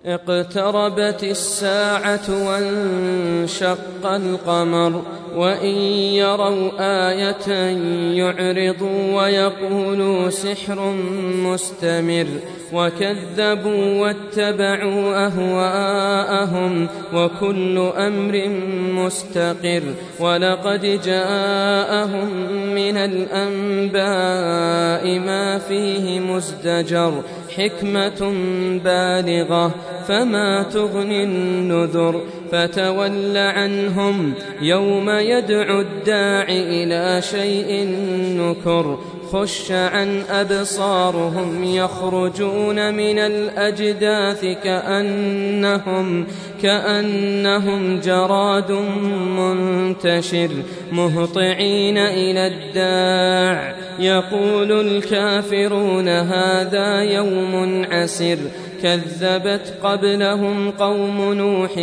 اقتربت الساعة وانشق القمر وإن يروا آية يعرضوا ويقولوا سحر مستمر وكذبوا واتبعوا أهواءهم وكل أمر مستقر ولقد جاءهم من الأنباء ما فيه مزدجر حكمة بالغة فما تغني النذر فتول عنهم يوم يدعو الداع إلى شيء نكر خش عن أبصارهم يخرجون من الأجداث كأنهم جراد منتشر مهطعين إلى الداع يقول الكافرون هذا يوم عسر كذبت قبلهم قوم نوح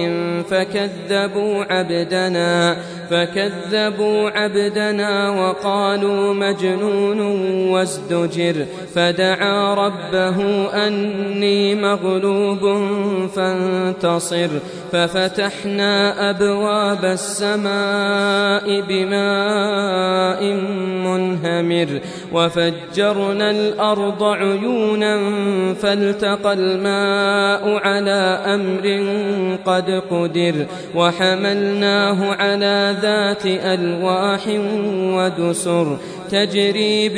فكذبوا عبدنا وقالوا مجنون وازدجر فدعا ربه أني مغلوب فانتصر ففتحنا أبواب السماء بماء منهمر وفجرنا الأرض عيونا فالتقى الماء على أمر قد قدر وحملناه على ذات ألواح ودسر تجري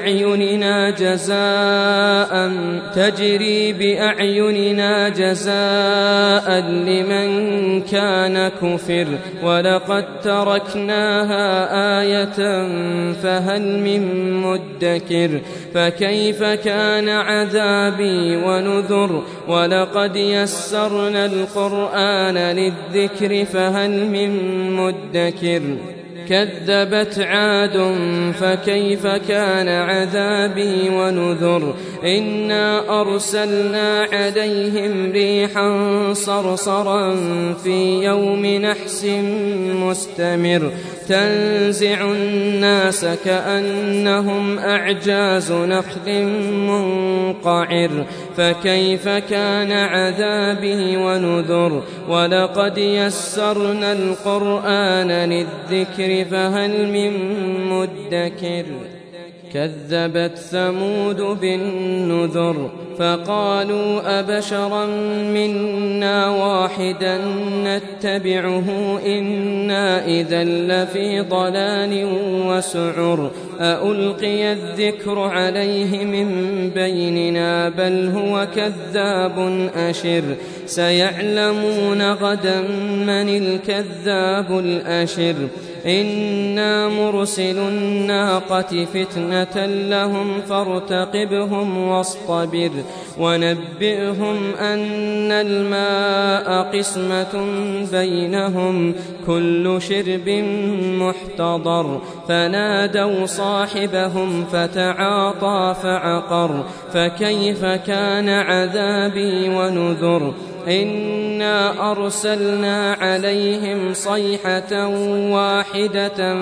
بأعيننا جزاء لمن كان كفر ولقد تركناها آية فهل من مدكر فكيف كان عذابي ونذر ولقد يسرنا القرآن للذكر فهل من مدكر كذبت عاد فكيف كان عذابي ونذر إنا أرسلنا عليهم ريحا صرصرا في يوم نحس مستمر تنزع الناس كأنهم أعجاز نخل منقعر فكيف كان عذابي ونذر ولقد يسرنا القرآن للذكر فهل من مدكر كذبت ثمود بالنذر فقالوا أبشرا منا واحدا نتبعه إنا إذا لفي ضلال وسعر أألقي الذكر عليه من بيننا بل هو كذاب أشر سيعلمون غدا من الكذاب الأشر إنا مرسل الناقة فتنة لهم فارتقبهم واصطبر ونبئهم أن الماء قسمة بينهم كل شرب محتضر فنادوا صاحبهم فتعاطى فعقر فكيف كان عذابي ونذر إنا أرسلنا عليهم صيحة واحدة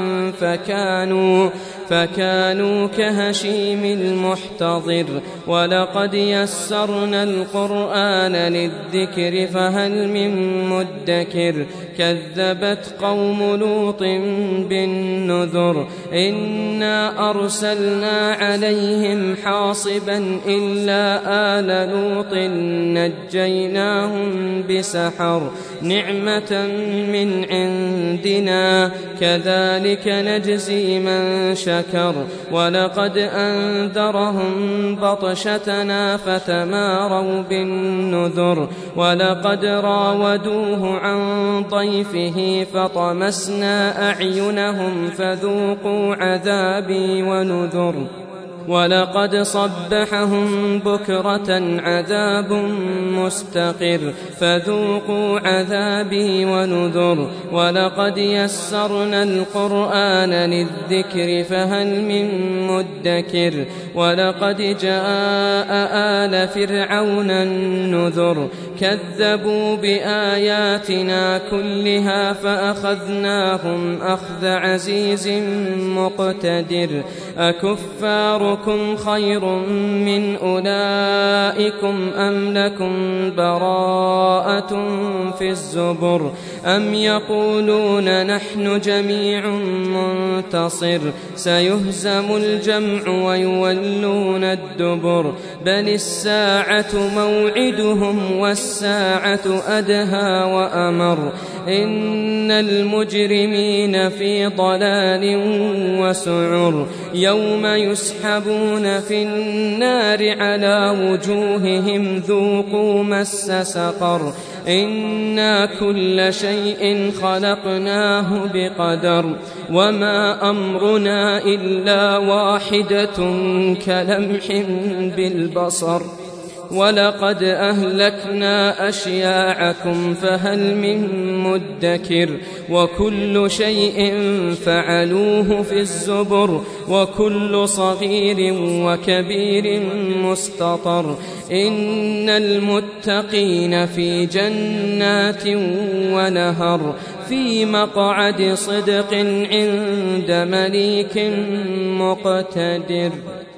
فكانوا كهشيم المحتضر ولقد يسرنا القرآن للذكر فهل من مدكر كذبت قوم لوط بالنذر إنا أرسلنا عليهم حاصبا إلا آل لوط نجيناهم بسحر نعمة من عندنا كذلك نجزي من شكر ولقد أنذرهم بطشتنا فتماروا بالنذر ولقد راودوه عن ضيفه فطمسنا أعينهم فذوقوا عذابي ونذر ولقد صبحهم بكرة عذاب مستقر فذوقوا عذابي ونذر ولقد يسرنا القرآن للذكر فهل من مدكر ولقد جاء آل فرعون النذر كذبوا بآياتنا كلها فأخذناهم أخذ عزيز مقتدر أكفاركم خير من أولئكم أم لكم براءة في الزبر أم يقولون نحن جميع منتصر سيهزم الجمع ويولون الدبر بل الساعة موعدهم والساعة أدهى وأمر إن المجرمين في ضلال وسعر يوم يسحبون في النار على وجوههم ذوقوا مس سقر إنا كل شيء خلقناه بقدر وما أمرنا إلا واحدة كلمح بالبصر ولقد أهلكنا أشياعكم فهل من مدكر وكل شيء فعلوه في الزبر وكل صغير وكبير مستطر إن المتقين في جنات ونهر في مقعد صدق عند مليك مقتدر.